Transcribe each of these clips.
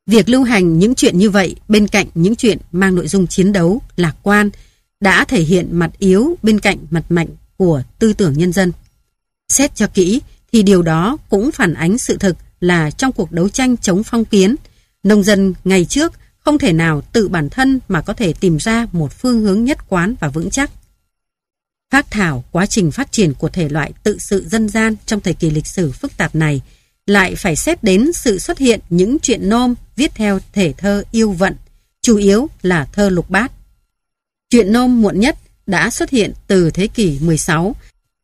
Việc lưu hành những chuyện như vậy bên cạnh những chuyện mang nội dung chiến đấu, lạc quan đã thể hiện mặt yếu bên cạnh mặt mạnh của tư tưởng nhân dân. Xét cho kỹ thì điều đó cũng phản ánh sự thực là trong cuộc đấu tranh chống phong kiến, nông dân ngày trước không thể nào tự bản thân mà có thể tìm ra một phương hướng nhất quán và vững chắc. Phác thảo quá trình phát triển của thể loại tự sự dân gian trong thời kỳ lịch sử phức tạp này lại phải xét đến sự xuất hiện những truyện nôm viết theo thể thơ yêu vận, chủ yếu là thơ lục bát. Truyện nôm muộn nhất đã xuất hiện từ thế kỷ 16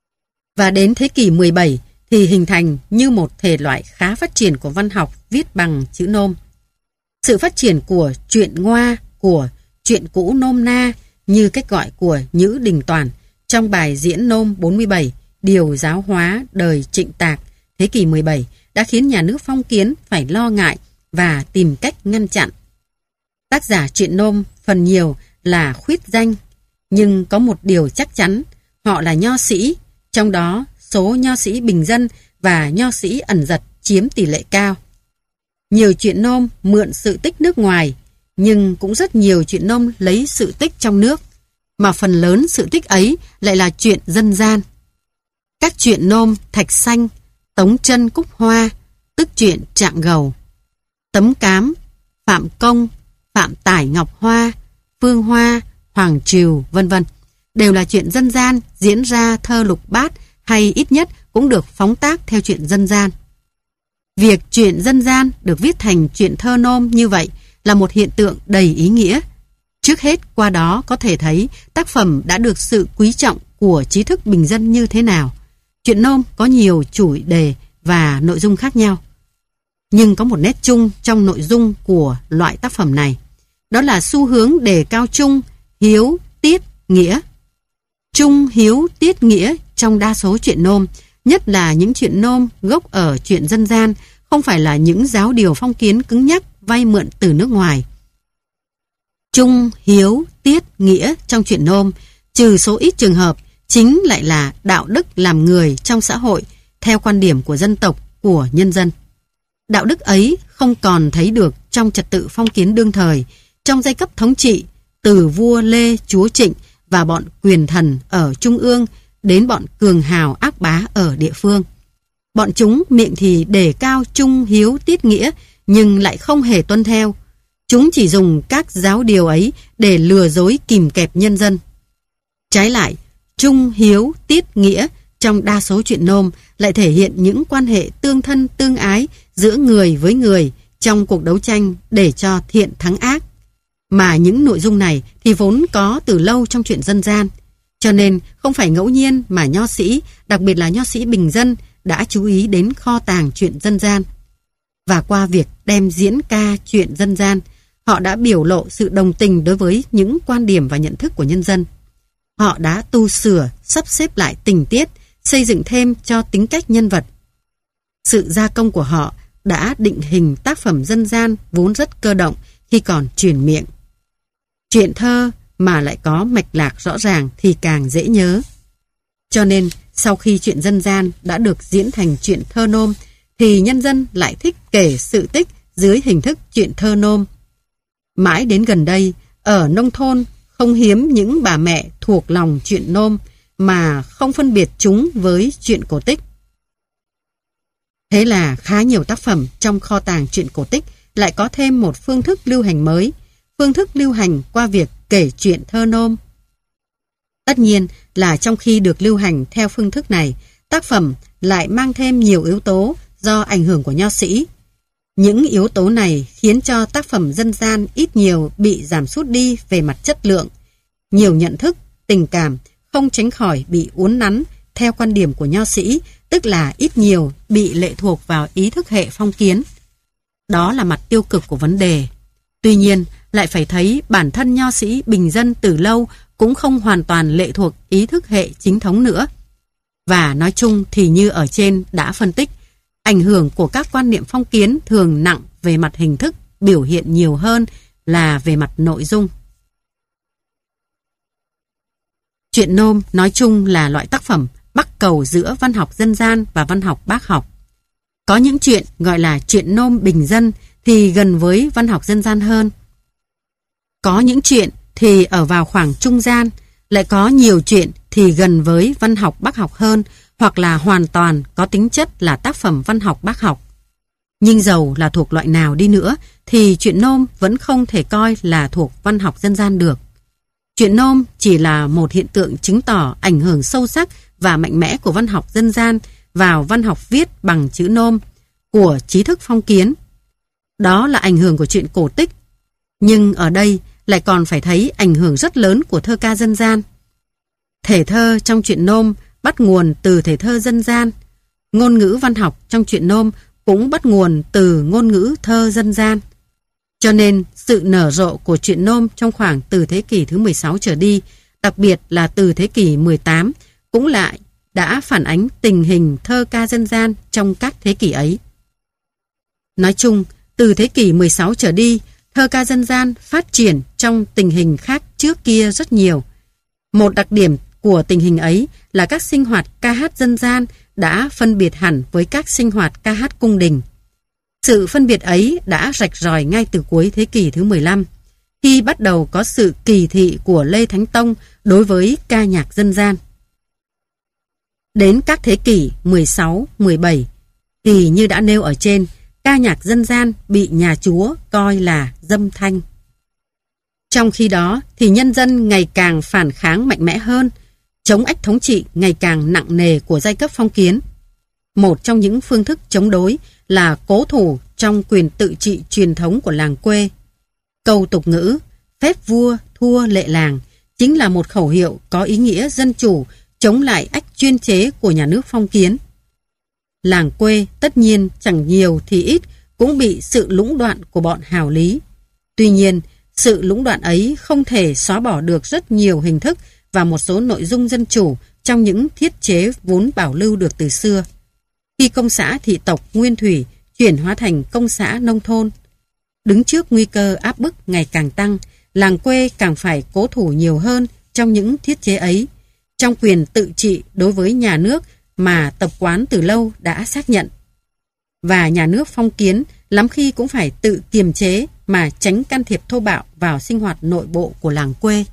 và đến thế kỷ 17 thì hình thành như một thể loại khá phát triển của văn học viết bằng chữ nôm. Sự phát triển của truyện ngoa, của truyện cũ nôm na như cách gọi của Nhữ Đình Toàn trong bài diễn nôm 47 Điều giáo hóa đời Trịnh Tạc thế kỷ 17 đã khiến nhà nước phong kiến phải lo ngại và tìm cách ngăn chặn. Tác giả truyện nôm phần nhiều là khuyết danh, nhưng có một điều chắc chắn, họ là nho sĩ, trong đó số nho sĩ bình dân và nho sĩ ẩn dật chiếm tỷ lệ cao. Nhiều truyện nôm mượn sự tích nước ngoài, nhưng cũng rất nhiều truyện nôm lấy sự tích trong nước, mà phần lớn sự tích ấy lại là truyện dân gian. Các truyện nôm Thạch Xanh, Tống Chân Cúc Hoa, tức truyện Trạng Gầu, Tấm Cám, Phạm Công, Phạm Tải Ngọc Hoa, Phương Hoa, Hoàng Triều, vân vân, đều là truyện dân gian diễn ra thơ lục bát hay ít nhất cũng được phóng tác theo truyện dân gian. Việc truyện dân gian được viết thành truyện thơ nôm như vậy là một hiện tượng đầy ý nghĩa. Trước hết qua đó có thể thấy tác phẩm đã được sự quý trọng của trí thức bình dân như thế nào. Truyện nôm có nhiều chủ đề và nội dung khác nhau. Nhưng có một nét chung trong nội dung của loại tác phẩm này. Đó là xu hướng đề cao trung, hiếu, tiết, nghĩa. Trung, hiếu, tiết, nghĩa trong đa số truyện nôm, nhất là những truyện nôm gốc ở truyện dân gian, không phải là những giáo điều phong kiến cứng nhắc vay mượn từ nước ngoài. Trung, hiếu, tiết, nghĩa trong truyện nôm, trừ số ít trường hợp, chính lại là đạo đức làm người trong xã hội theo quan điểm của dân tộc, của nhân dân. Đạo đức ấy không còn thấy được trong trật tự phong kiến đương thời, trong giai cấp thống trị, từ vua Lê, chúa Trịnh và bọn quyền thần ở trung ương đến bọn cường hào ác bá ở địa phương. Bọn chúng miệng thì đề cao trung, hiếu, tiết, nghĩa, nhưng lại không hề tuân theo. Chúng chỉ dùng các giáo điều ấy để lừa dối kìm kẹp nhân dân. Trái lại, trung, hiếu, tiết, nghĩa trong đa số truyện nôm lại thể hiện những quan hệ tương thân tương ái giữa người với người trong cuộc đấu tranh để cho thiện thắng ác. Mà những nội dung này thì vốn có từ lâu trong truyện dân gian, cho nên không phải ngẫu nhiên mà nho sĩ, đặc biệt là nho sĩ bình dân, đã chú ý đến kho tàng truyện dân gian. Và qua việc đem diễn ca truyện dân gian, họ đã biểu lộ sự đồng tình đối với những quan điểm và nhận thức của nhân dân. Họ đã tu sửa, sắp xếp lại tình tiết, xây dựng thêm cho tính cách nhân vật. Sự gia công của họ đã định hình tác phẩm dân gian vốn rất cơ động khi còn truyền miệng. Truyện thơ mà lại có mạch lạc rõ ràng thì càng dễ nhớ. Cho nên sau khi truyện dân gian đã được diễn thành truyện thơ nôm thì nhân dân lại thích kể sự tích dưới hình thức truyện thơ nôm. Mãi đến gần đây, ở nông thôn không hiếm những bà mẹ thuộc lòng truyện nôm mà không phân biệt chúng với truyện cổ tích. Thế là khá nhiều tác phẩm trong kho tàng truyện cổ tích lại có thêm một phương thức lưu hành mới, phương thức lưu hành qua việc kể truyện thơ nôm. Tất nhiên là trong khi được lưu hành theo phương thức này, tác phẩm lại mang thêm nhiều yếu tố do ảnh hưởng của nho sĩ. Những yếu tố này khiến cho tác phẩm dân gian ít nhiều bị giảm sút đi về mặt chất lượng. Nhiều nhận thức, tình cảm không tránh khỏi bị uốn nắn theo quan điểm của nho sĩ, tức là ít nhiều bị lệ thuộc vào ý thức hệ phong kiến. Đó là mặt tiêu cực của vấn đề. Tuy nhiên, lại phải thấy bản thân nho sĩ bình dân từ lâu cũng không hoàn toàn lệ thuộc ý thức hệ chính thống nữa. Và nói chung thì như ở trên đã phân tích, ảnh hưởng của các quan niệm phong kiến thường nặng về mặt hình thức, biểu hiện nhiều hơn là về mặt nội dung. Truyện nôm nói chung là loại tác phẩm bắc cầu giữa văn học dân gian và văn học bác học. Có những chuyện gọi là truyện nôm bình dân thì gần với văn học dân gian hơn. Có những chuyện thì ở vào khoảng trung gian, lại có nhiều chuyện thì gần với văn học bác học hơn, hoặc là hoàn toàn có tính chất là tác phẩm văn học bác học. Nhưng dầu là thuộc loại nào đi nữa thì truyện nôm vẫn không thể coi là thuộc văn học dân gian được. Truyện nôm chỉ là một hiện tượng chứng tỏ ảnh hưởng sâu sắc và mạnh mẽ của văn học dân gian vào văn học viết bằng chữ nôm của trí thức phong kiến. Đó là ảnh hưởng của truyện cổ tích. Nhưng ở đây lại còn phải thấy ảnh hưởng rất lớn của thơ ca dân gian. Thể thơ trong truyện nôm bắt nguồn từ thể thơ dân gian. Ngôn ngữ văn học trong truyện nôm cũng bắt nguồn từ ngôn ngữ thơ dân gian. Cho nên sự nở rộ của truyện nôm trong khoảng từ thế kỷ thứ 16 trở đi, đặc biệt là từ thế kỷ 18, cũng lại đã phản ánh tình hình thơ ca dân gian trong các thế kỷ ấy. Nói chung, từ thế kỷ 16 trở đi, thơ ca dân gian phát triển trong tình hình khác trước kia rất nhiều. Một đặc điểm của tình hình ấy là các sinh hoạt ca hát dân gian đã phân biệt hẳn với các sinh hoạt ca hát cung đình. Sự phân biệt ấy đã rạch ròi ngay từ cuối thế kỷ thứ 15, khi bắt đầu có sự kỳ thị của Lê Thánh Tông đối với ca nhạc dân gian. Đến các thế kỷ 16, 17, thì như đã nêu ở trên, ca nhạc dân gian bị nhà chúa coi là dâm thanh. Trong khi đó thì nhân dân ngày càng phản kháng mạnh mẽ hơn, chống ách thống trị ngày càng nặng nề của giai cấp phong kiến. Một trong những phương thức chống đối là cố thủ trong quyền tự trị truyền thống của làng quê. Câu tục ngữ phép vua thua lệ làng chính là một khẩu hiệu có ý nghĩa dân chủ chống lại ách chuyên chế của nhà nước phong kiến. Làng quê tất nhiên chẳng nhiều thì ít cũng bị sự lũng đoạn của bọn hào lý. Tuy nhiên, sự lũng đoạn ấy không thể xóa bỏ được rất nhiều hình thức và một số nội dung dân chủ trong những thiết chế vốn bảo lưu được từ xưa. Khi công xã thị tộc nguyên thủy chuyển hóa thành công xã nông thôn, đứng trước nguy cơ áp bức ngày càng tăng, làng quê càng phải cố thủ nhiều hơn trong những thiết chế ấy, trong quyền tự trị đối với nhà nước mà tập quán từ lâu đã xác nhận. Và nhà nước phong kiến lắm khi cũng phải tự kiềm chế mà tránh can thiệp thô bạo vào sinh hoạt nội bộ của làng quê.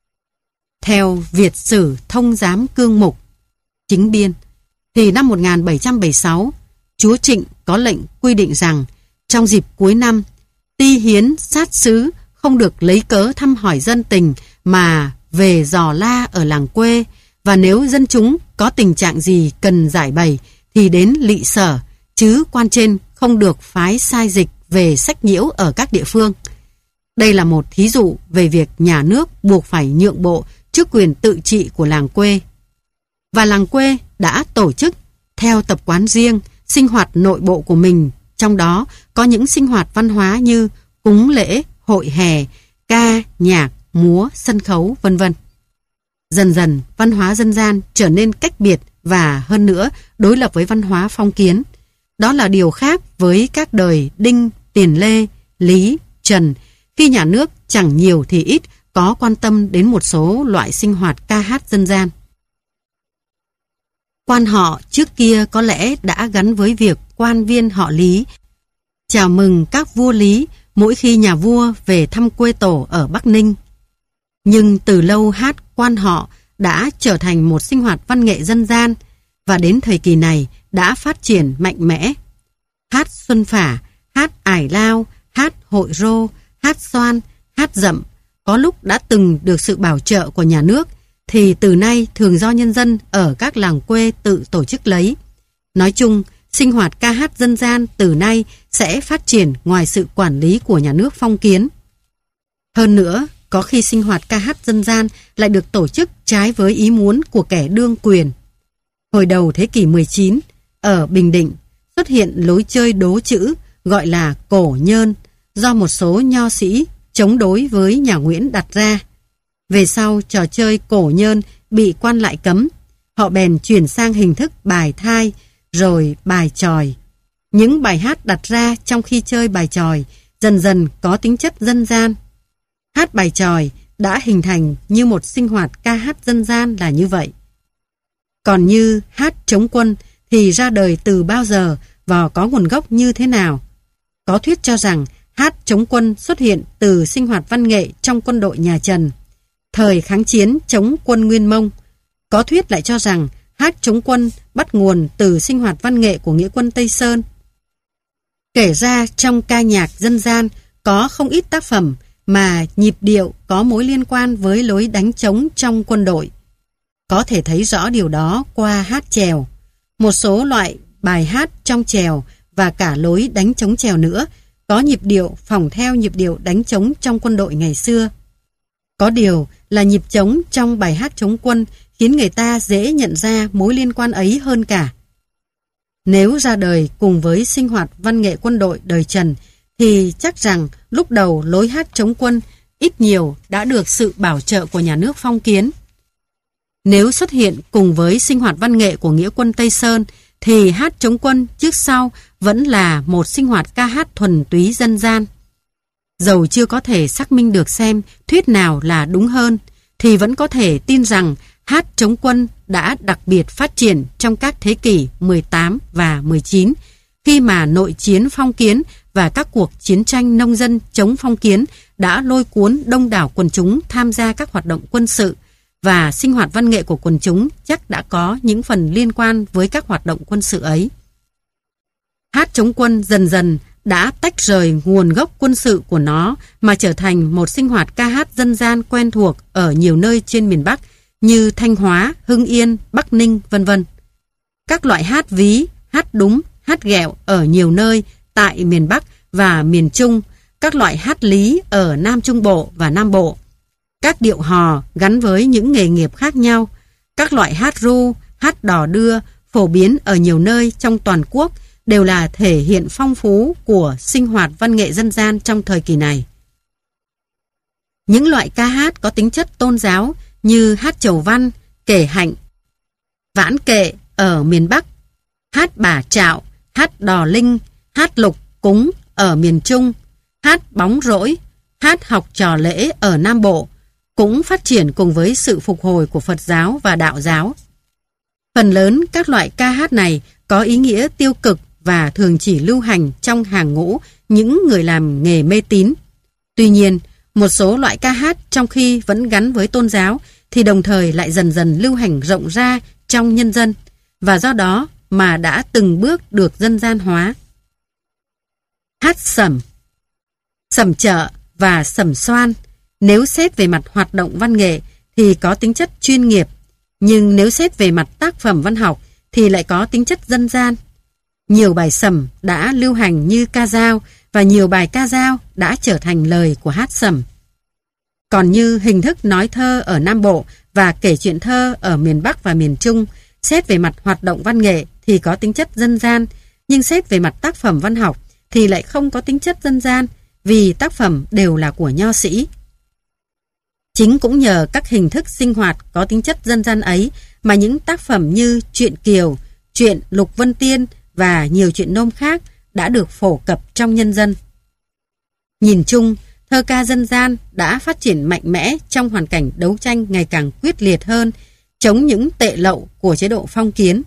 Theo Việt Sử Thông Giám Cương Mục Chính Biên, thì năm 1776, chúa Trịnh có lệnh quy định rằng trong dịp cuối năm, ty hiến sát sứ không được lấy cớ thăm hỏi dân tình mà về dò la ở làng quê, và nếu dân chúng có tình trạng gì cần giải bày thì đến lỵ sở, chứ quan trên không được phái sai dịch về sách nhiễu ở các địa phương. Đây là một thí dụ về việc nhà nước buộc phải nhượng bộ trước quyền tự trị của làng quê. Và làng quê đã tổ chức theo tập quán riêng sinh hoạt nội bộ của mình, trong đó có những sinh hoạt văn hóa như cúng lễ, hội hè, ca, nhạc, múa, sân khấu, vân vân. Dần dần, văn hóa dân gian trở nên cách biệt và hơn nữa đối lập với văn hóa phong kiến. Đó là điều khác với các đời Đinh, Tiền Lê, Lý, Trần, khi nhà nước chẳng nhiều thì ít có quan tâm đến một số loại sinh hoạt ca hát dân gian. Quan họ trước kia có lẽ đã gắn với việc quan viên họ Lý chào mừng các vua Lý mỗi khi nhà vua về thăm quê tổ ở Bắc Ninh. Nhưng từ lâu hát quan họ đã trở thành một sinh hoạt văn nghệ dân gian, và đến thời kỳ này đã phát triển mạnh mẽ. Hát xuân phả, hát ải lao, hát hội rô, hát xoan, hát dậm có lúc đã từng được sự bảo trợ của nhà nước, thì từ nay thường do nhân dân ở các làng quê tự tổ chức lấy. Nói chung, sinh hoạt ca hát dân gian từ nay sẽ phát triển ngoài sự quản lý của nhà nước phong kiến. Hơn nữa, có khi sinh hoạt ca hát dân gian lại được tổ chức trái với ý muốn của kẻ đương quyền. Hồi đầu thế kỷ 19, ở Bình Định xuất hiện lối chơi đố chữ gọi là cổ nhơn do một số nho sĩ chống đối với nhà Nguyễn đặt ra. Về sau trò chơi cổ nhơn bị quan lại cấm, họ bèn chuyển sang hình thức bài thai rồi bài chòi. Những bài hát đặt ra trong khi chơi bài chòi dần dần có tính chất dân gian. Hát bài chòi đã hình thành như một sinh hoạt ca hát dân gian là như vậy. Còn như hát chống quân thì ra đời từ bao giờ và có nguồn gốc như thế nào? Có thuyết cho rằng hát chống quân xuất hiện từ sinh hoạt văn nghệ trong quân đội nhà Trần, thời kháng chiến chống quân Nguyên Mông. Có thuyết lại cho rằng hát chống quân bắt nguồn từ sinh hoạt văn nghệ của nghĩa quân Tây Sơn. Kể ra trong ca nhạc dân gian có không ít tác phẩm mà nhịp điệu có mối liên quan với lối đánh trống trong quân đội. Có thể thấy rõ điều đó qua hát chèo. Một số loại bài hát trong chèo và cả lối đánh trống chèo nữa có nhịp điệu phỏng theo nhịp điệu đánh trống trong quân đội ngày xưa. Có điều là nhịp trống trong bài hát chống quân khiến người ta dễ nhận ra mối liên quan ấy hơn cả. Nếu ra đời cùng với sinh hoạt văn nghệ quân đội đời Trần thì chắc rằng lúc đầu lối hát chống quân ít nhiều đã được sự bảo trợ của nhà nước phong kiến. Nếu xuất hiện cùng với sinh hoạt văn nghệ của nghĩa quân Tây Sơn thì hát chống quân trước sau vẫn là một sinh hoạt ca hát thuần túy dân gian. Dầu chưa có thể xác minh được xem thuyết nào là đúng hơn thì vẫn có thể tin rằng hát chống quân đã đặc biệt phát triển trong các thế kỷ 18 và 19 khi mà nội chiến phong kiến và các cuộc chiến tranh nông dân chống phong kiến đã lôi cuốn đông đảo quần chúng tham gia các hoạt động quân sự và sinh hoạt văn nghệ của quần chúng chắc đã có những phần liên quan với các hoạt động quân sự ấy. Hát chống quân dần dần đã tách rời nguồn gốc quân sự của nó mà trở thành một sinh hoạt ca hát dân gian quen thuộc ở nhiều nơi trên miền Bắc như Thanh Hóa, Hưng Yên, Bắc Ninh, vân vân. Các loại hát ví, hát đúng, hát ghẹo ở nhiều nơi tại miền Bắc và miền Trung, các loại hát lý ở Nam Trung Bộ và Nam Bộ, các điệu hò gắn với những nghề nghiệp khác nhau, các loại hát ru, hát đò đưa phổ biến ở nhiều nơi trong toàn quốc đều là thể hiện phong phú của sinh hoạt văn nghệ dân gian trong thời kỳ này. Những loại ca hát có tính chất tôn giáo như hát chầu văn, kể hạnh, vãn kệ ở miền Bắc, hát bà trạo, hát đò linh, hát lục cúng ở miền Trung, hát bóng rỗi, hát học trò lễ ở Nam Bộ cũng phát triển cùng với sự phục hồi của Phật giáo và Đạo giáo. Phần lớn các loại ca hát này có ý nghĩa tiêu cực và thường chỉ lưu hành trong hàng ngũ những người làm nghề mê tín. Tuy nhiên, một số loại ca hát trong khi vẫn gắn với tôn giáo thì đồng thời lại dần dần lưu hành rộng ra trong nhân dân và do đó mà đã từng bước được dân gian hóa. Hát sẩm, sẩm chợ và sẩm xoan nếu xét về mặt hoạt động văn nghệ thì có tính chất chuyên nghiệp, nhưng nếu xét về mặt tác phẩm văn học thì lại có tính chất dân gian. Nhiều bài sẩm đã lưu hành như ca dao và nhiều bài ca dao đã trở thành lời của hát sẩm. Còn như hình thức nói thơ ở Nam Bộ và kể chuyện thơ ở miền Bắc và miền Trung, xét về mặt hoạt động văn nghệ thì có tính chất dân gian, nhưng xét về mặt tác phẩm văn học thì lại không có tính chất dân gian vì tác phẩm đều là của nho sĩ. Chính cũng nhờ các hình thức sinh hoạt có tính chất dân gian ấy mà những tác phẩm như truyện Kiều, truyện Lục Vân Tiên và nhiều truyện nôm khác đã được phổ cập trong nhân dân. Nhìn chung, thơ ca dân gian đã phát triển mạnh mẽ trong hoàn cảnh đấu tranh ngày càng quyết liệt hơn chống những tệ lậu của chế độ phong kiến.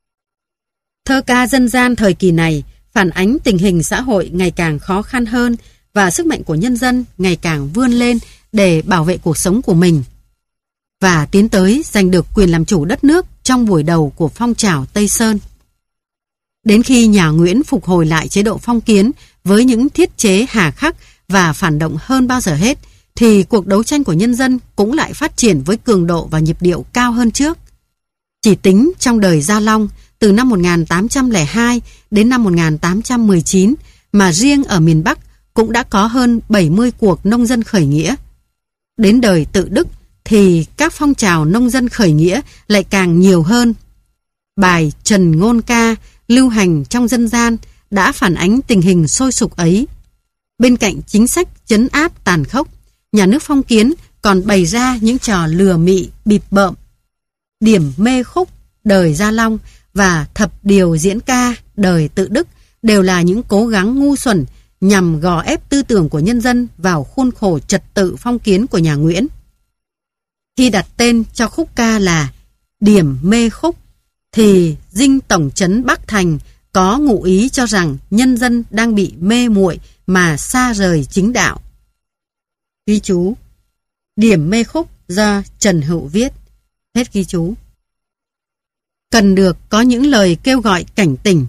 Thơ ca dân gian thời kỳ này phản ánh tình hình xã hội ngày càng khó khăn hơn và sức mạnh của nhân dân ngày càng vươn lên để bảo vệ cuộc sống của mình và tiến tới giành được quyền làm chủ đất nước trong buổi đầu của phong trào Tây Sơn. Đến khi nhà Nguyễn phục hồi lại chế độ phong kiến với những thiết chế hà khắc và phản động hơn bao giờ hết, thì cuộc đấu tranh của nhân dân cũng lại phát triển với cường độ và nhịp điệu cao hơn trước. Chỉ tính trong đời Gia Long, từ năm 1802 đến năm 1819, mà riêng ở miền Bắc cũng đã có hơn 70 cuộc nông dân khởi nghĩa. Đến đời Tự Đức thì các phong trào nông dân khởi nghĩa lại càng nhiều hơn. Bài Trần Ngôn Ca lưu hành trong dân gian đã phản ánh tình hình sôi sục ấy. Bên cạnh chính sách trấn áp tàn khốc, nhà nước phong kiến còn bày ra những trò lừa mị bịp bợm. Điểm mê khúc đời Gia Long và thập điều diễn ca đời Tự Đức đều là những cố gắng ngu xuẩn nhằm gò ép tư tưởng của nhân dân vào khuôn khổ trật tự phong kiến của nhà Nguyễn. Khi đặt tên cho khúc ca là Điểm Mê Khúc thì dinh tổng trấn Bắc Thành có ngụ ý cho rằng nhân dân đang bị mê muội mà xa rời chính đạo. Ghi chú: Điểm mê khúc do Trần Hữu viết. Hết ghi chú. Cần được có những lời kêu gọi cảnh tỉnh.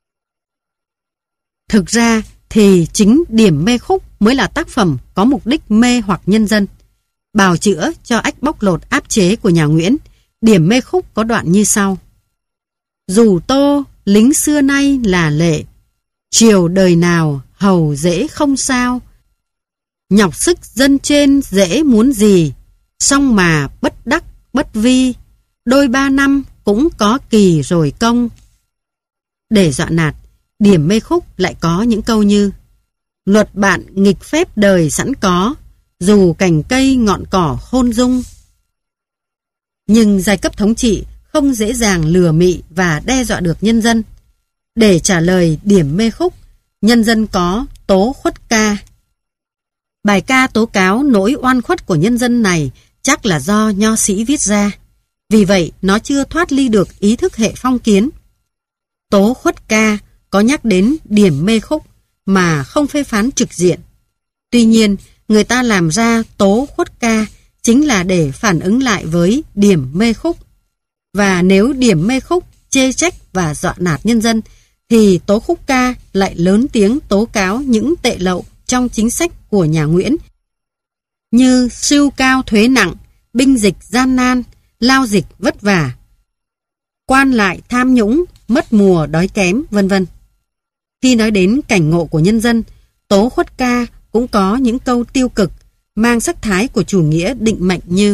Thực ra thì chính Điểm mê khúc mới là tác phẩm có mục đích mê hoặc nhân dân. Bào chữa cho ách bóc lột áp chế của nhà Nguyễn, Điểm mê khúc có đoạn như sau: Dù tô lính xưa nay là lệ, triều đời nào hầu dễ không sao. Nhọc sức dân trên dễ muốn gì, song mà bất đắc bất vi, đôi 3 năm cũng có kỳ rồi công. Để dọa nạt, Điểm mê khúc lại có những câu như: Luật bạn nghịch phép đời sẵn có, dù cành cây ngọn cỏ khôn dung. Nhưng giai cấp thống trị không dễ dàng lừa mị và đe dọa được nhân dân. Để trả lời Điểm mê khúc, nhân dân có tố khuất ca. Bài ca tố cáo nỗi oan khuất của nhân dân này chắc là do nho sĩ viết ra. Vì vậy nó chưa thoát ly được ý thức hệ phong kiến. Tố khuất ca có nhắc đến Điểm mê khúc mà không phê phán trực diện. Tuy nhiên, người ta làm ra tố khuất ca chính là để phản ứng lại với Điểm mê khúc. Và nếu Điểm mê khúc chê trách và dọa nạt nhân dân, thì tố khúc ca lại lớn tiếng tố cáo những tệ lậu trong chính sách của nhà Nguyễn, như sưu cao thuế nặng, binh dịch gian nan, lao dịch vất vả, quan lại tham nhũng, mất mùa đói kém, vân vân. Khi nói đến cảnh ngộ của nhân dân, tố khuất ca cũng có những câu tiêu cực, mang sắc thái của chủ nghĩa định mệnh như: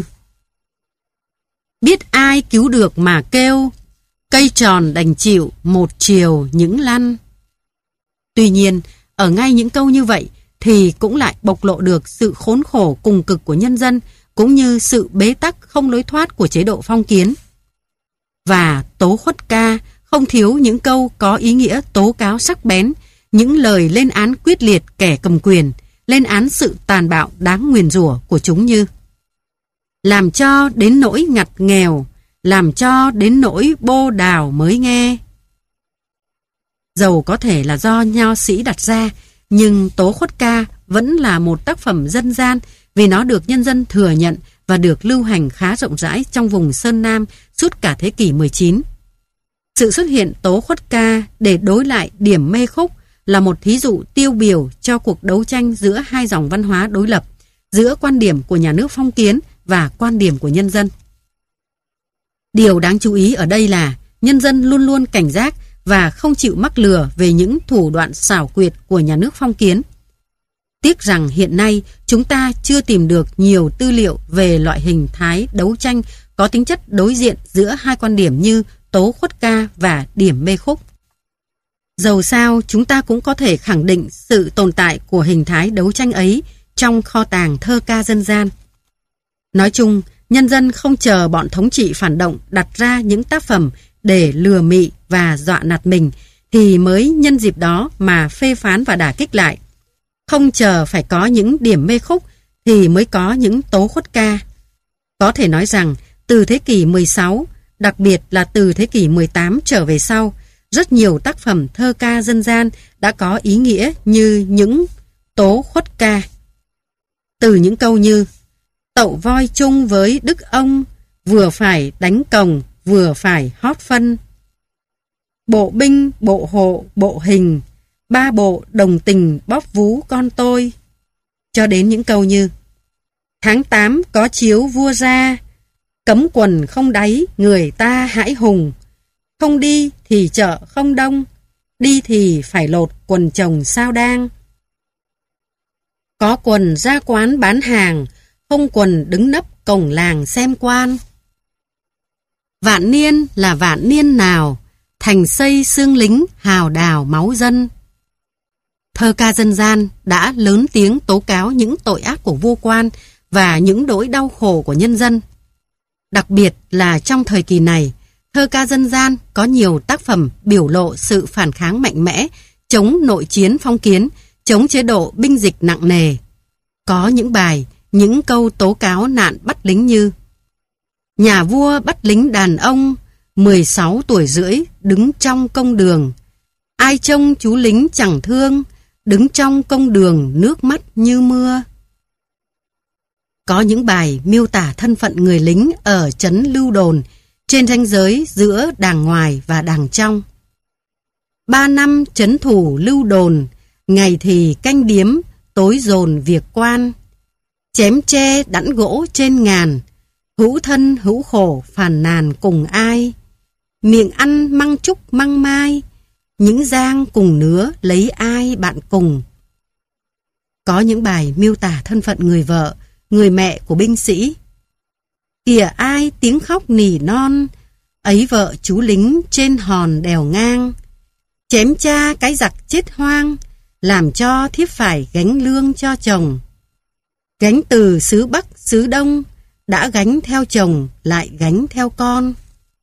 Biết ai cứu được mà kêu, cây tròn đành chịu một chiều những lăn. Tuy nhiên, ở ngay những câu như vậy thì cũng lại bộc lộ được sự khốn khổ cùng cực của nhân dân, cũng như sự bế tắc không lối thoát của chế độ phong kiến. Và tố khuất ca không thiếu những câu có ý nghĩa tố cáo sắc bén, những lời lên án quyết liệt kẻ cầm quyền, lên án sự tàn bạo đáng nguyền rủa của chúng như: Làm cho đến nỗi ngặt nghèo, làm cho đến nỗi bô đào mới nghe. Dầu có thể là do nho sĩ đặt ra, nhưng tố khuất ca vẫn là một tác phẩm dân gian vì nó được nhân dân thừa nhận và được lưu hành khá rộng rãi trong vùng Sơn Nam suốt cả thế kỷ 19. Sự xuất hiện tố khuất ca để đối lại Điểm mê khúc là một thí dụ tiêu biểu cho cuộc đấu tranh giữa hai dòng văn hóa đối lập, giữa quan điểm của nhà nước phong kiến và quan điểm của nhân dân. Điều đáng chú ý ở đây là nhân dân luôn luôn cảnh giác và không chịu mắc lừa về những thủ đoạn xảo quyệt của nhà nước phong kiến. Tiếc rằng hiện nay chúng ta chưa tìm được nhiều tư liệu về loại hình thái đấu tranh có tính chất đối diện giữa hai quan điểm như tố khuất ca và Điểm mê khúc. Dầu sao chúng ta cũng có thể khẳng định sự tồn tại của hình thái đấu tranh ấy trong kho tàng thơ ca dân gian. Nói chung, nhân dân không chờ bọn thống trị phản động đặt ra những tác phẩm để lừa mị và dọa nạt mình thì mới nhân dịp đó mà phê phán và đả kích lại. Không chờ phải có những Điểm mê khúc thì mới có những tố khuất ca. Có thể nói rằng từ thế kỷ 16, đặc biệt là từ thế kỷ 18 trở về sau, rất nhiều tác phẩm thơ ca dân gian đã có ý nghĩa như những tố khuất ca. Từ những câu như: Tậu voi chung với đức ông, vừa phải đánh cồng, vừa phải hót phân. Bộ binh, bộ hộ, bộ hình, ba bộ đồng tình bóp vú con tôi. Cho đến những câu như: Tháng 8 có chiếu vua ra, cấm quần không đáy người ta hãi hùng. Không đi thì chợ không đông, đi thì phải lột quần chồng sao đang. Có quần ra quán bán hàng, không quần đứng nấp cổng làng xem quan. Vạn niên là vạn niên nào, thành xây xương lính hào đào máu dân. Thơ ca dân gian đã lớn tiếng tố cáo những tội ác của vua quan và những nỗi đau khổ của nhân dân. Đặc biệt là trong thời kỳ này, thơ ca dân gian có nhiều tác phẩm biểu lộ sự phản kháng mạnh mẽ, chống nội chiến phong kiến, chống chế độ binh dịch nặng nề. Có những bài, những câu tố cáo nạn bắt lính như: Nhà vua bắt lính đàn ông, 16 tuổi rưỡi đứng trong công đường, Ai trông chú lính chẳng thương, đứng trong công đường nước mắt như mưa. Có những bài miêu tả thân phận người lính ở trấn Lưu Đồn, trên ranh giới giữa đàng ngoài và đàng trong. 3 năm trấn thủ Lưu Đồn, ngày thì canh điếm, tối dồn việc quan. Chém tre đẵn gỗ trên ngàn, hữu thân hữu khổ phàn nàn cùng ai. Miệng ăn măng trúc măng mai, những giang cùng nứa lấy ai bạn cùng. Có những bài miêu tả thân phận người vợ, người mẹ của binh sĩ. Kìa ai tiếng khóc nỉ non, ấy vợ chú lính trên hòn đèo ngang. Chém cha cái giặc chết hoang, làm cho thiếp phải gánh lương cho chồng. Gánh từ xứ Bắc xứ Đông, đã gánh theo chồng lại gánh theo con.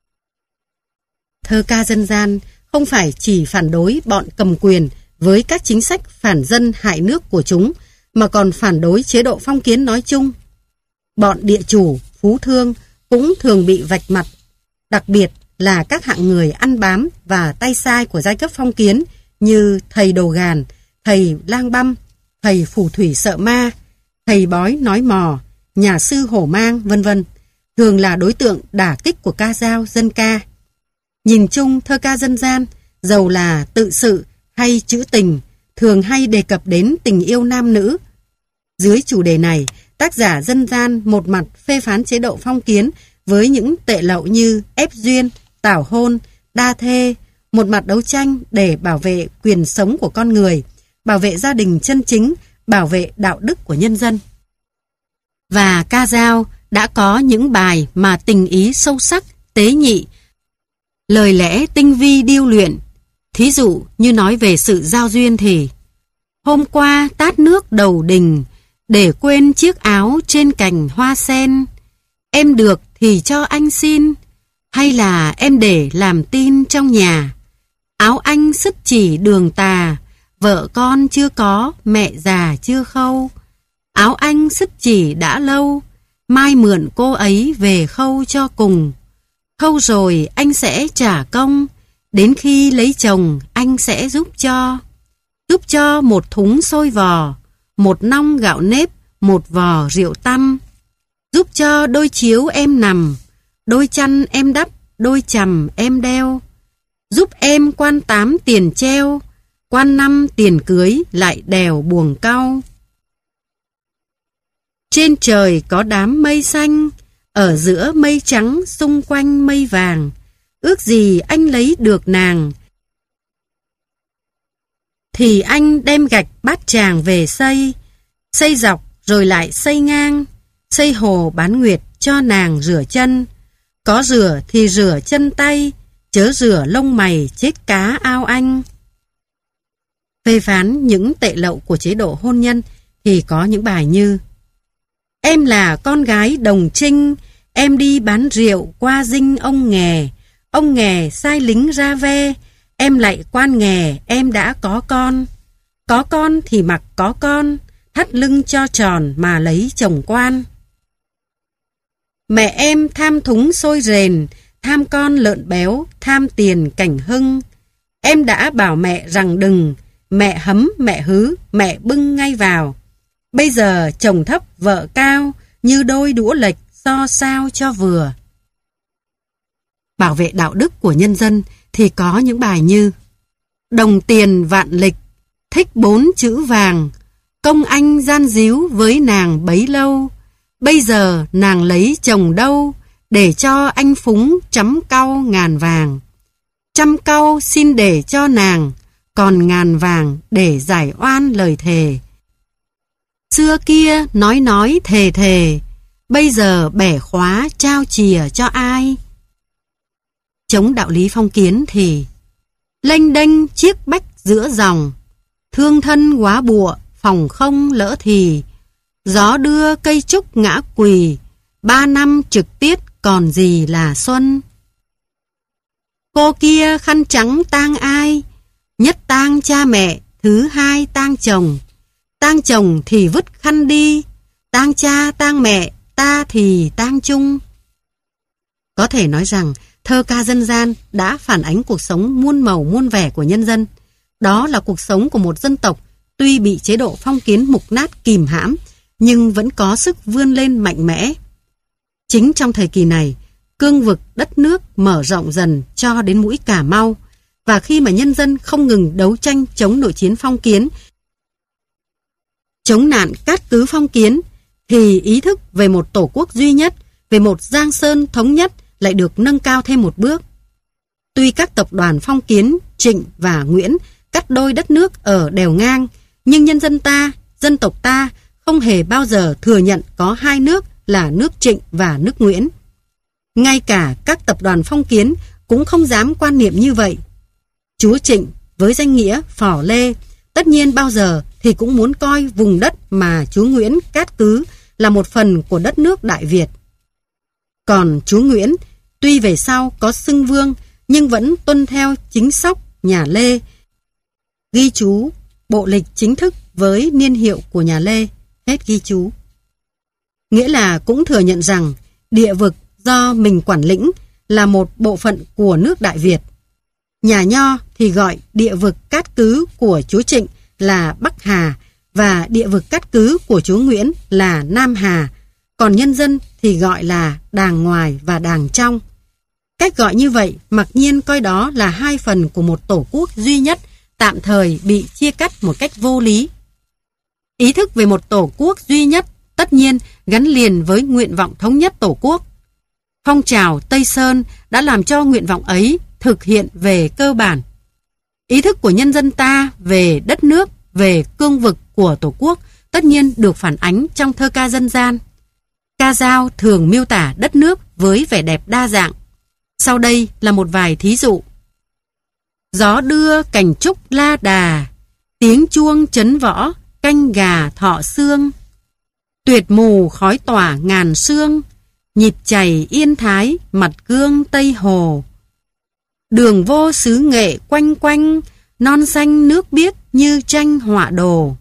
Thơ ca dân gian không phải chỉ phản đối bọn cầm quyền với các chính sách phản dân hại nước của chúng, mà còn phản đối chế độ phong kiến nói chung. Bọn địa chủ, phú thương cũng thường bị vạch mặt, đặc biệt là các hạng người ăn bám và tay sai của giai cấp phong kiến như thầy Đồ Gàn, thầy Lang Băm, thầy Phù Thủy Sợ Ma, thầy Bói Nói Mò, nhà sư Hổ Mang, vân vân, thường là đối tượng đả kích của ca dao dân ca. Nhìn chung, thơ ca dân gian, dầu là tự sự hay trữ tình, thường hay đề cập đến tình yêu nam nữ. Dưới chủ đề này, tác giả dân gian một mặt phê phán chế độ phong kiến với những tệ lậu như ép duyên, tảo hôn, đa thê, một mặt đấu tranh để bảo vệ quyền sống của con người, bảo vệ gia đình chân chính, bảo vệ đạo đức của nhân dân. Và ca dao đã có những bài mà tình ý sâu sắc, tế nhị, lời lẽ tinh vi điêu luyện. Thí dụ như nói về sự giao duyên thì: hôm qua tát nước đầu đình, để quên chiếc áo trên cành hoa sen. Em được thì cho anh xin, hay là em để làm tin trong nhà. Áo anh sứt chỉ đường tà, vợ con chưa có, mẹ già chưa khâu. Áo anh sứt chỉ đã lâu, mai mượn cô ấy về khâu cho cùng. Khâu rồi anh sẽ trả công, đến khi lấy chồng anh sẽ giúp cho một thúng xôi vò, một nong gạo nếp, một vò rượu tăm. Giúp cho đôi chiếu em nằm, đôi chăn em đắp, đôi chằm em đeo. Giúp em quan 8 tiền treo, quan 5 tiền cưới lại đèo buồng cau. Trên trời có đám mây xanh, ở giữa mây trắng xung quanh mây vàng. Ước gì anh lấy được nàng, thì anh đem gạch Bát Tràng về xây. Xây dọc rồi lại xây ngang, xây hồ Bán Nguyệt cho nàng rửa chân. Có rửa thì rửa chân tay, chớ rửa lông mày chết cá ao anh. Phê phán những tệ lậu của chế độ hôn nhân thì có những bài như: em là con gái Đồng Trinh, em đi bán rượu qua dinh ông nghè sai lính ra ve, em lại quan nghè em đã có con thì mặc có con, thắt lưng cho tròn mà lấy chồng quan. Mẹ em tham thúng xôi rền, tham con lợn béo, tham tiền cảnh hưng. Em đã bảo mẹ rằng đừng, mẹ hấm mẹ hứ, mẹ bưng ngay vào. Bây giờ chồng thấp vợ cao, như đôi đũa lệch so sao cho vừa. Bảo vệ đạo đức của nhân dân thì có những bài như: đồng tiền vạn lịch, thích 4 chữ vàng, công anh gian díu với nàng bấy lâu. Bây giờ nàng lấy chồng đâu, để cho anh phúng chấm cau ngàn vàng. Trăm cau xin để cho nàng, còn ngàn vàng để giải oan lời thề. Xưa kia nói thề thề, bây giờ bẻ khóa trao chìa cho ai. Chống đạo lý phong kiến thì: lênh đênh chiếc bách giữa dòng, thương thân quá bụa phòng không lỡ thì. Gió đưa cây trúc ngã quỳ, 3 năm trực tiết còn gì là xuân. Cô kia khăn trắng tang ai, nhất tang cha mẹ, thứ hai tang chồng. Tang chồng thì vứt khăn đi, tang cha tang mẹ, ta thì tang chung. Có thể nói rằng thơ ca dân gian đã phản ánh cuộc sống muôn màu muôn vẻ của nhân dân. Đó là cuộc sống của một dân tộc tuy bị chế độ phong kiến mục nát kìm hãm, nhưng vẫn có sức vươn lên mạnh mẽ. Chính trong thời kỳ này, cương vực đất nước mở rộng dần cho đến mũi Cà Mau, và khi mà nhân dân không ngừng đấu tranh chống nội chiến phong kiến, chống nạn cát cứ phong kiến, thì ý thức về một tổ quốc duy nhất, về một Giang Sơn thống nhất lại được nâng cao thêm một bước. Tuy các tập đoàn phong kiến Trịnh và Nguyễn cắt đôi đất nước ở đèo ngang, nhưng nhân dân ta, dân tộc ta không hề bao giờ thừa nhận có hai nước là nước Trịnh và nước Nguyễn. Ngay cả các tập đoàn phong kiến cũng không dám quan niệm như vậy. Chúa Trịnh với danh nghĩa Phò Lê tất nhiên bao giờ thì cũng muốn coi vùng đất mà chúa Nguyễn cát cứ là một phần của đất nước Đại Việt. Còn chúa Nguyễn tuy về sau có xưng vương nhưng vẫn tuân theo chính sóc nhà Lê, ghi chú bộ lịch chính thức với niên hiệu của nhà Lê, hết ghi chú. Nghĩa là cũng thừa nhận rằng địa vực do mình quản lĩnh là một bộ phận của nước Đại Việt. Nhà Nho thì gọi địa vực cát cứ của chúa Trịnh là Bắc Hà và địa vực cát cứ của chúa Nguyễn là Nam Hà, còn nhân dân thì gọi là đàng ngoài và đàng trong. Cách gọi như vậy mặc nhiên coi đó là hai phần của một tổ quốc duy nhất tạm thời bị chia cắt một cách vô lý. Ý thức về một tổ quốc duy nhất tất nhiên gắn liền với nguyện vọng thống nhất tổ quốc. Phong trào Tây Sơn đã làm cho nguyện vọng ấy thực hiện về cơ bản. Ý thức của nhân dân ta về đất nước, về cương vực của tổ quốc tất nhiên được phản ánh trong thơ ca dân gian. Ca dao thường miêu tả đất nước với vẻ đẹp đa dạng. Sau đây là một vài thí dụ. Gió đưa cành trúc la đà, tiếng chuông chấn võ, canh gà thọ xương. Tuyệt mù khói tỏa ngàn sương, nhịp chảy yên thái, mặt gương Tây Hồ. Đường vô xứ nghệ quanh quanh, non xanh nước biếc như tranh họa đồ.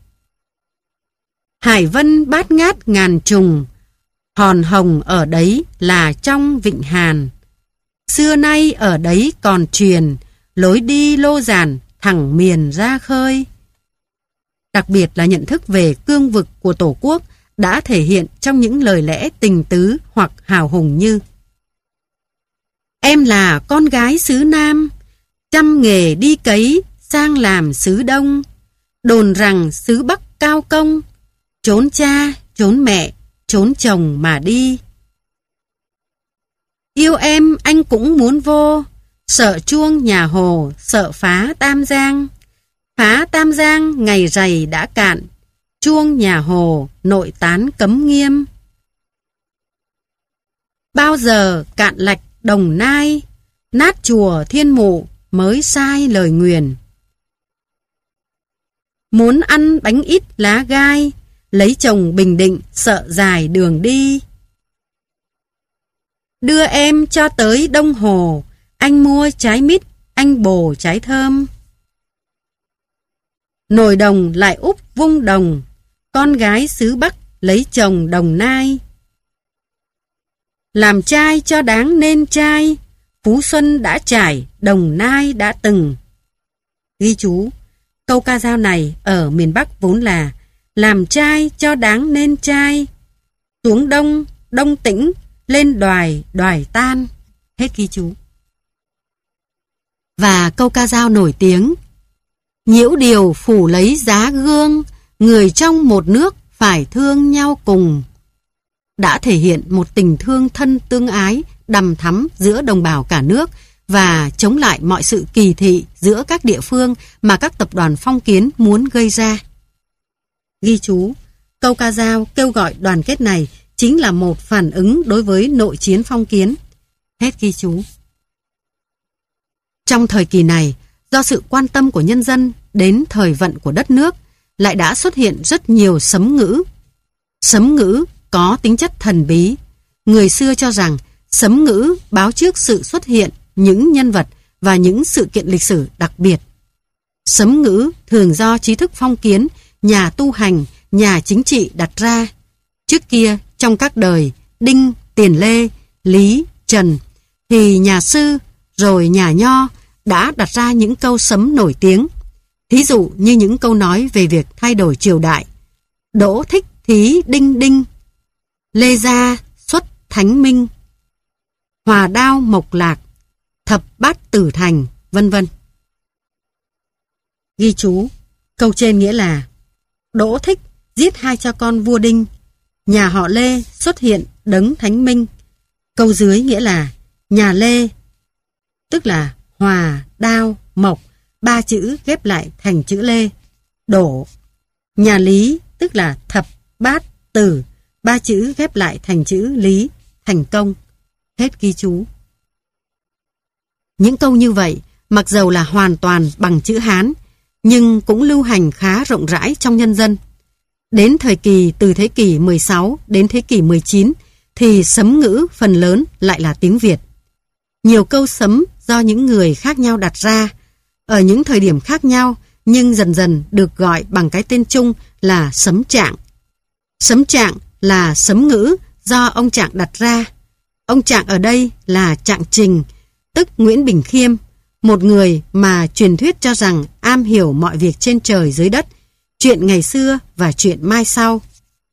Hải vân bát ngát ngàn trùng, hòn hồng ở đấy là trong Vịnh Hàn. Xưa nay ở đấy còn truyền, lối đi lô giản thẳng miền ra khơi. Đặc biệt là nhận thức về cương vực của tổ quốc đã thể hiện trong những lời lẽ tình tứ hoặc hào hùng như: Em là con gái xứ Nam, chăm nghề đi cấy sang làm xứ Đông. Đồn rằng xứ Bắc cao công, trốn cha, trốn mẹ, trốn chồng mà đi. Yêu em anh cũng muốn vô, sợ chuông nhà Hồ, sợ phá Tam Giang. Phá Tam Giang ngày rày đã cạn, chuông nhà Hồ nội tán cấm nghiêm. Bao giờ cạn lạch Đồng Nai, nát chùa Thiên Mụ mới sai lời nguyền. Muốn ăn bánh ít lá gai, lấy chồng Bình Định sợ dài đường đi. Đưa em cho tới Đông Hồ, anh mua trái mít, anh bồ trái thơm. Nồi đồng lại úp vung đồng, con gái xứ Bắc lấy chồng Đồng Nai. Làm trai cho đáng nên trai, Phú Xuân đã trải, Đồng Nai đã từng. Ghi chú, câu ca dao này ở miền Bắc vốn là làm trai cho đáng nên trai, xuống Đông, Đông Tĩnh, lên Đoài, Đoài tan. Hết ghi chú. Và câu ca dao nổi tiếng: Nhiễu điều phủ lấy giá gương, người trong một nước phải thương nhau cùng, đã thể hiện một tình thương thân tương ái đằm thắm giữa đồng bào cả nước và chống lại mọi sự kỳ thị giữa các địa phương mà các tập đoàn phong kiến muốn gây ra. Ghi chú, câu ca dao kêu gọi đoàn kết này chính là một phản ứng đối với nội chiến phong kiến. Hết ghi chú. Trong thời kỳ này, do sự quan tâm của nhân dân đến thời vận của đất nước, lại đã xuất hiện rất nhiều sấm ngữ. Sấm ngữ có tính chất thần bí. Người xưa cho rằng sấm ngữ báo trước sự xuất hiện những nhân vật và những sự kiện lịch sử đặc biệt. Sấm ngữ thường do trí thức phong kiến, nhà tu hành, nhà chính trị đặt ra. Trước kia, trong các đời Đinh, Tiền Lê, Lý, Trần, thì nhà sư rồi nhà Nho đã đặt ra những câu sấm nổi tiếng. Thí dụ như những câu nói về việc thay đổi triều đại. Đỗ thích thí đinh đinh, Lê gia xuất thánh minh, hòa đao mộc lạc, thập bát tử thành, vân vân. Ghi chú, câu trên nghĩa là Đỗ thích giết 2 cha con vua Đinh, nhà họ Lê xuất hiện đấng thánh minh. Câu dưới nghĩa là nhà Lê, tức là hòa, đao, mộc, 3 chữ ghép lại thành chữ Lê, đổ. Nhà Lý, tức là thập, bát, tử, 3 chữ ghép lại thành chữ Lý, thành công. Hết ghi chú. Những câu như vậy, mặc dầu là hoàn toàn bằng chữ Hán, nhưng cũng lưu hành khá rộng rãi trong nhân dân. Đến thời kỳ từ thế kỷ 16 đến thế kỷ 19 thì sấm ngữ phần lớn lại là tiếng Việt. Nhiều câu sấm do những người khác nhau đặt ra, ở những thời điểm khác nhau, nhưng dần dần được gọi bằng cái tên chung là sấm trạng. Sấm trạng là sấm ngữ do ông Trạng đặt ra. Ông Trạng ở đây là Trạng Trình, tức Nguyễn Bình Khiêm, một người mà truyền thuyết cho rằng am hiểu mọi việc trên trời dưới đất, chuyện ngày xưa và chuyện mai sau.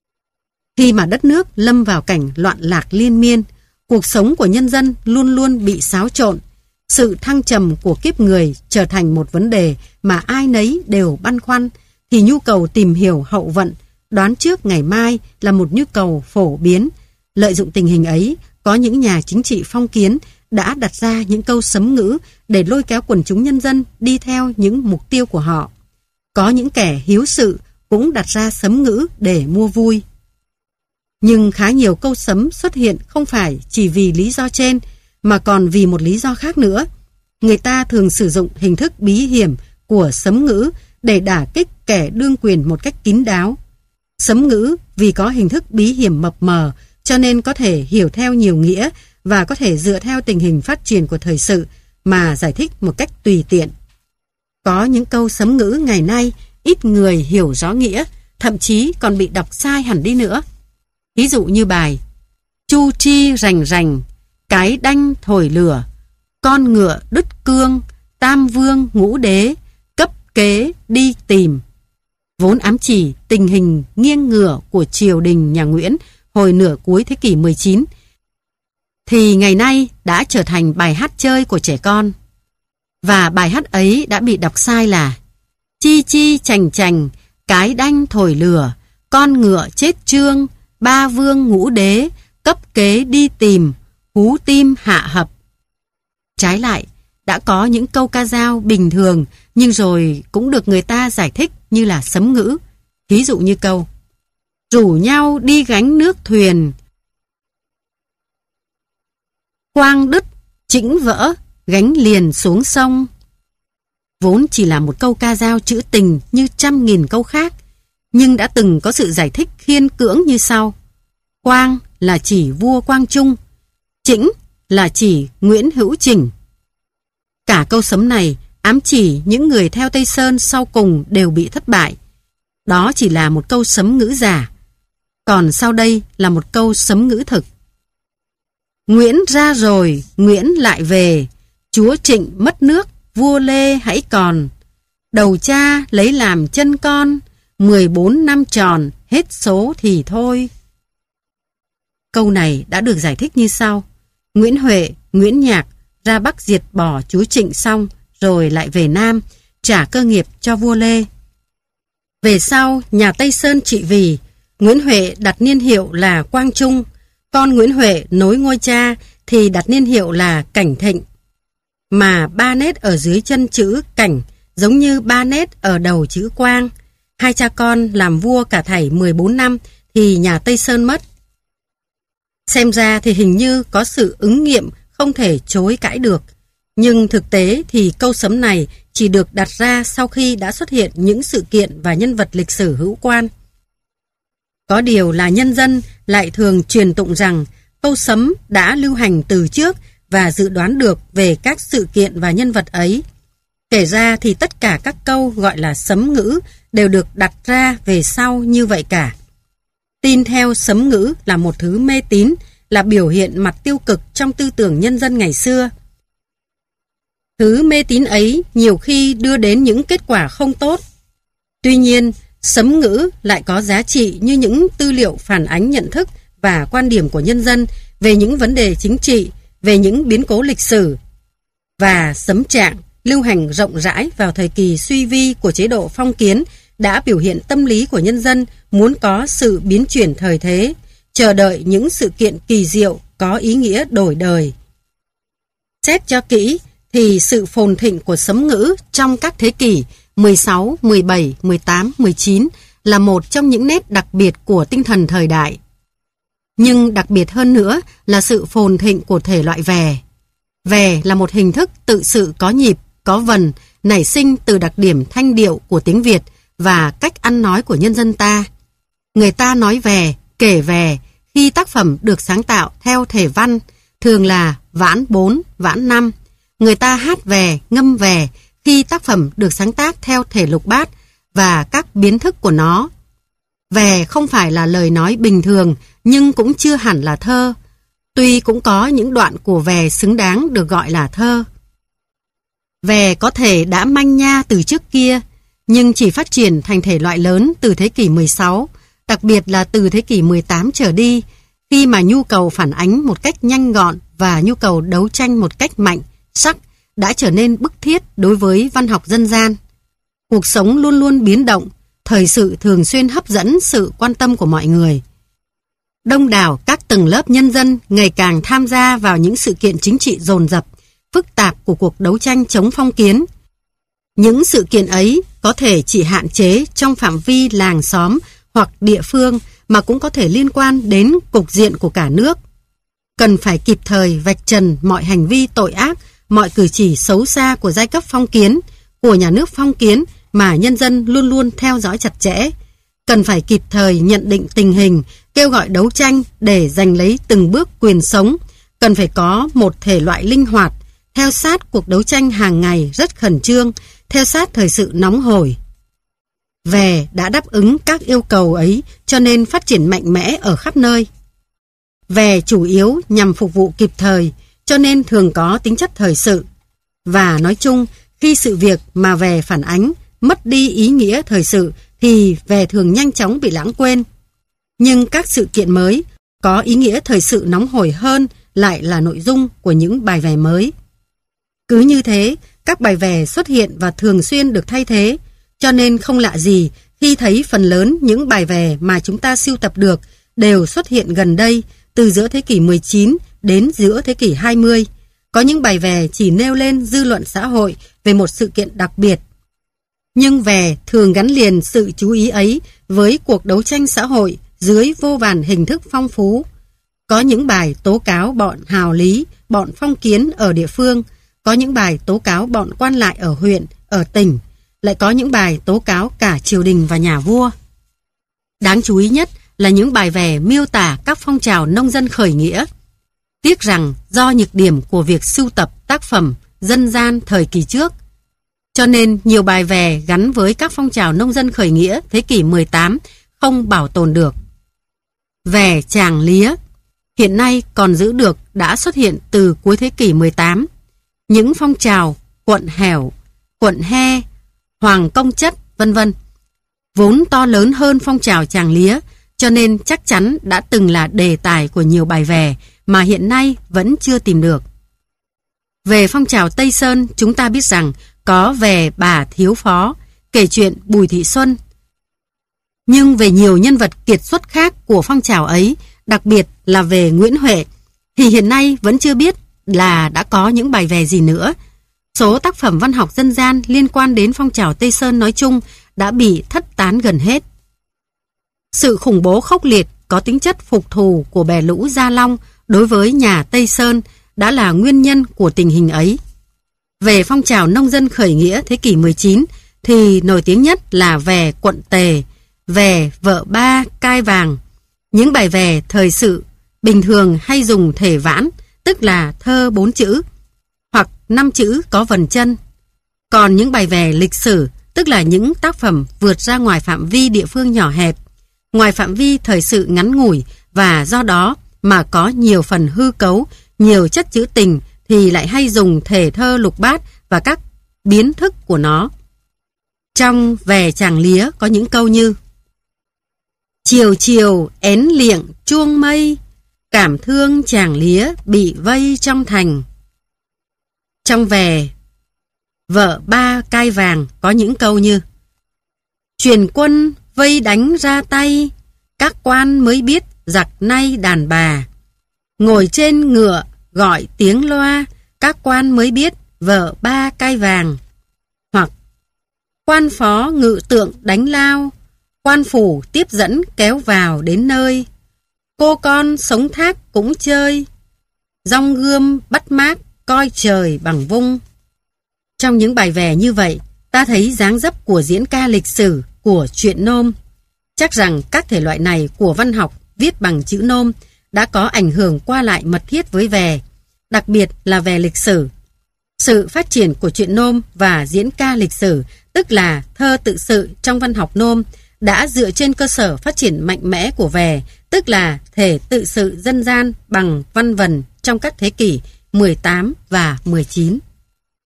Khi mà đất nước lâm vào cảnh loạn lạc liên miên, cuộc sống của nhân dân luôn luôn bị xáo trộn, sự thăng trầm của kiếp người trở thành một vấn đề mà ai nấy đều băn khoăn, thì nhu cầu tìm hiểu hậu vận, đoán trước ngày mai là một nhu cầu phổ biến. Lợi dụng tình hình ấy, có những nhà chính trị phong kiến đã đặt ra những câu sấm ngữ để lôi kéo quần chúng nhân dân đi theo những mục tiêu của họ. Có những kẻ hiếu sự cũng đặt ra sấm ngữ để mua vui. Nhưng khá nhiều câu sấm xuất hiện không phải chỉ vì lý do trên, mà còn vì một lý do khác nữa. Người ta thường sử dụng hình thức bí hiểm của sấm ngữ để đả kích kẻ đương quyền một cách kín đáo. Sấm ngữ vì có hình thức bí hiểm mập mờ, cho nên có thể hiểu theo nhiều nghĩa và có thể dựa theo tình hình phát triển của thời sự mà giải thích một cách tùy tiện. Có những câu sấm ngữ ngày nay ít người hiểu rõ nghĩa, thậm chí còn bị đọc sai hẳn đi nữa. Ví dụ như bài Chu tri rành rành, cái đanh thổi lửa, con ngựa đứt cương, tam vương ngũ đế, cấp kế đi tìm. Vốn ám chỉ tình hình nghiêng ngửa của triều đình nhà Nguyễn hồi nửa cuối thế kỷ 19, thì ngày nay đã trở thành bài hát chơi của trẻ con. Và bài hát ấy đã bị đọc sai là Chi chi chành chành, cái đanh thổi lửa, con ngựa chết trương, ba vương ngũ đế, cấp kế đi tìm, hú tim hạ hập. Trái lại, đã có những câu ca dao bình thường nhưng rồi cũng được người ta giải thích như là sấm ngữ. Ví dụ như câu Rủ nhau đi gánh nước thuyền, quang đứt, chĩnh vỡ, gánh liền xuống sông. Vốn chỉ là một câu ca dao trữ tình như trăm nghìn câu khác, nhưng đã từng có sự giải thích khiên cưỡng như sau. Quang là chỉ vua Quang Trung, Chĩnh là chỉ Nguyễn Hữu Chỉnh. Cả câu sấm này ám chỉ những người theo Tây Sơn sau cùng đều bị thất bại. Đó chỉ là một câu sấm ngữ giả. Còn sau đây là một câu sấm ngữ thực. Nguyễn ra rồi, Nguyễn lại về, chúa Trịnh mất nước, vua Lê hãy còn. Đầu cha lấy làm chân con, 14 năm tròn, hết số thì thôi. Câu này đã được giải thích như sau. Nguyễn Huệ, Nguyễn Nhạc ra Bắc diệt bỏ chúa Trịnh xong, rồi lại về Nam, trả cơ nghiệp cho vua Lê. Về sau, nhà Tây Sơn trị vì, Nguyễn Huệ đặt niên hiệu là Quang Trung, con Nguyễn Huệ nối ngôi cha thì đặt niên hiệu là Cảnh Thịnh. Mà 3 nét ở dưới chân chữ Cảnh giống như 3 nét ở đầu chữ Quang. Hai cha con làm vua cả thảy 14 năm thì nhà Tây Sơn mất. Xem ra thì hình như có sự ứng nghiệm không thể chối cãi được. Nhưng thực tế thì câu sấm này chỉ được đặt ra sau khi đã xuất hiện những sự kiện và nhân vật lịch sử hữu quan. Có điều là nhân dân lại thường truyền tụng rằng câu sấm đã lưu hành từ trước và dự đoán được về các sự kiện và nhân vật ấy. Kể ra thì tất cả các câu gọi là sấm ngữ đều được đặt ra về sau như vậy cả. Tin theo sấm ngữ là một thứ mê tín, là biểu hiện mặt tiêu cực trong tư tưởng nhân dân ngày xưa. Thứ mê tín ấy nhiều khi đưa đến những kết quả không tốt. Tuy nhiên, sấm ngữ lại có giá trị như những tư liệu phản ánh nhận thức và quan điểm của nhân dân về những vấn đề chính trị, về những biến cố lịch sử. Và sấm trạng lưu hành rộng rãi vào thời kỳ suy vi của chế độ phong kiến đã biểu hiện tâm lý của nhân dân muốn có sự biến chuyển thời thế, chờ đợi những sự kiện kỳ diệu có ý nghĩa đổi đời. Xét cho kỹ thì sự phồn thịnh của sấm ngữ trong các thế kỷ 16, 17, 18, 19 là một trong những nét đặc biệt của tinh thần thời đại. Nhưng đặc biệt hơn nữa là sự phồn thịnh của thể loại vè. Vè là một hình thức tự sự có nhịp, có vần, nảy sinh từ đặc điểm thanh điệu của tiếng Việt và cách ăn nói của nhân dân ta. Người ta nói vè, kể vè khi tác phẩm được sáng tạo theo thể văn, thường là vãn 4, vãn 5. Người ta hát vè, ngâm vè khi tác phẩm được sáng tác theo thể lục bát và các biến thức của nó. Vè không phải là lời nói bình thường nhưng cũng chưa hẳn là thơ. Tuy cũng có những đoạn của vè xứng đáng được gọi là thơ. Vè có thể đã manh nha từ trước kia, nhưng chỉ phát triển thành thể loại lớn từ thế kỷ 16, đặc biệt là từ thế kỷ 18 trở đi, khi mà nhu cầu phản ánh một cách nhanh gọn và nhu cầu đấu tranh một cách mạnh, sắc đã trở nên bức thiết đối với văn học dân gian. Cuộc sống luôn luôn biến động, thời sự thường xuyên hấp dẫn sự quan tâm của mọi người. Đông đảo các tầng lớp nhân dân ngày càng tham gia vào những sự kiện chính trị dồn dập, phức tạp của cuộc đấu tranh chống phong kiến. Những sự kiện ấy có thể chỉ hạn chế trong phạm vi làng xóm hoặc địa phương mà cũng có thể liên quan đến cục diện của cả nước. Cần phải kịp thời vạch trần mọi hành vi tội ác, mọi cử chỉ xấu xa của giai cấp phong kiến, của nhà nước phong kiến mà nhân dân luôn luôn theo dõi chặt chẽ. Cần phải kịp thời nhận định tình hình, kêu gọi đấu tranh để giành lấy từng bước quyền sống. Cần phải có một thể loại linh hoạt, theo sát cuộc đấu tranh hàng ngày rất khẩn trương, theo sát thời sự nóng hổi. Vè đã đáp ứng các yêu cầu ấy cho nên phát triển mạnh mẽ ở khắp nơi. Vè chủ yếu nhằm phục vụ kịp thời, cho nên thường có tính chất thời sự. Và nói chung, khi sự việc mà vè phản ánh mất đi ý nghĩa thời sự thì vè thường nhanh chóng bị lãng quên. Nhưng các sự kiện mới có ý nghĩa thời sự nóng hổi hơn lại là nội dung của những bài vè mới. Cứ như thế, các bài vè xuất hiện và thường xuyên được thay thế, cho nên không lạ gì khi thấy phần lớn những bài vè mà chúng ta sưu tập được đều xuất hiện gần đây, từ giữa thế kỷ 19 đến giữa thế kỷ 20. Có những bài vè chỉ nêu lên dư luận xã hội về một sự kiện đặc biệt. Nhưng vè thường gắn liền sự chú ý ấy với cuộc đấu tranh xã hội dưới vô vàn hình thức phong phú. Có những bài tố cáo bọn hào lý, bọn phong kiến ở địa phương, có những bài tố cáo bọn quan lại ở huyện, ở tỉnh, lại có những bài tố cáo cả triều đình và nhà vua. Đáng chú ý nhất là những bài vè miêu tả các phong trào nông dân khởi nghĩa. Tiếc rằng do nhược điểm của việc sưu tập tác phẩm dân gian thời kỳ trước, cho nên nhiều bài vè gắn với các phong trào nông dân khởi nghĩa thế kỷ 18 không bảo tồn được. Vè Tràng Lía hiện nay còn giữ được đã xuất hiện từ cuối thế kỷ 18. Những phong trào quận Hẻo, quận He, Hoàng Công Chất, vân vân, vốn to lớn hơn phong trào Tràng Lía, cho nên chắc chắn đã từng là đề tài của nhiều bài vè mà hiện nay vẫn chưa tìm được. Về phong trào Tây Sơn, chúng ta biết rằng có về bà Thiếu Phó, kể chuyện Bùi Thị Xuân. Nhưng về nhiều nhân vật kiệt xuất khác của phong trào ấy, đặc biệt là về Nguyễn Huệ, thì hiện nay vẫn chưa biết là đã có những bài vè gì nữa. Số tác phẩm văn học dân gian liên quan đến phong trào Tây Sơn nói chung đã bị thất tán gần hết. Sự khủng bố khốc liệt có tính chất phục thù của bè lũ Gia Long đối với nhà Tây Sơn đã là nguyên nhân của tình hình ấy. Về phong trào nông dân khởi nghĩa thế kỷ 19 thì nổi tiếng nhất là vè quận Tề, vè vợ ba cai vàng. Những bài vè thời sự bình thường hay dùng thể vãn, tức là thơ 4 chữ, hoặc 5 chữ có vần chân. Còn những bài vè lịch sử, tức là những tác phẩm vượt ra ngoài phạm vi địa phương nhỏ hẹp, ngoài phạm vi thời sự ngắn ngủi và do đó mà có nhiều phần hư cấu, nhiều chất trữ tình thì lại hay dùng thể thơ lục bát và các biến thức của nó. Trong Về Chàng Lía có những câu như: chiều chiều én liệng chuông mây, cảm thương chàng lía bị vây trong thành. Trong Về Vợ Ba Cai Vàng có những câu như: truyền quân vây đánh ra tay, các quan mới biết giặc nay đàn bà. Ngồi trên ngựa gọi tiếng loa, các quan mới biết vợ Ba Cai Vàng. Hoặc quan phó ngự tượng đánh lao, quan phủ tiếp dẫn kéo vào đến nơi. Cô con sống thác cũng chơi, dong gươm bắt mác coi trời bằng vung. Trong những bài về như vậy, ta thấy dáng dấp của diễn ca lịch sử, của truyện nôm. Chắc rằng các thể loại này của văn học viết bằng chữ nôm đã có ảnh hưởng qua lại mật thiết với về, đặc biệt là về lịch sử. Sự phát triển của truyện nôm và diễn ca lịch sử, tức là thơ tự sự trong văn học nôm, đã dựa trên cơ sở phát triển mạnh mẽ của về, tức là thể tự sự dân gian bằng văn vần trong các thế kỷ 18 và 19.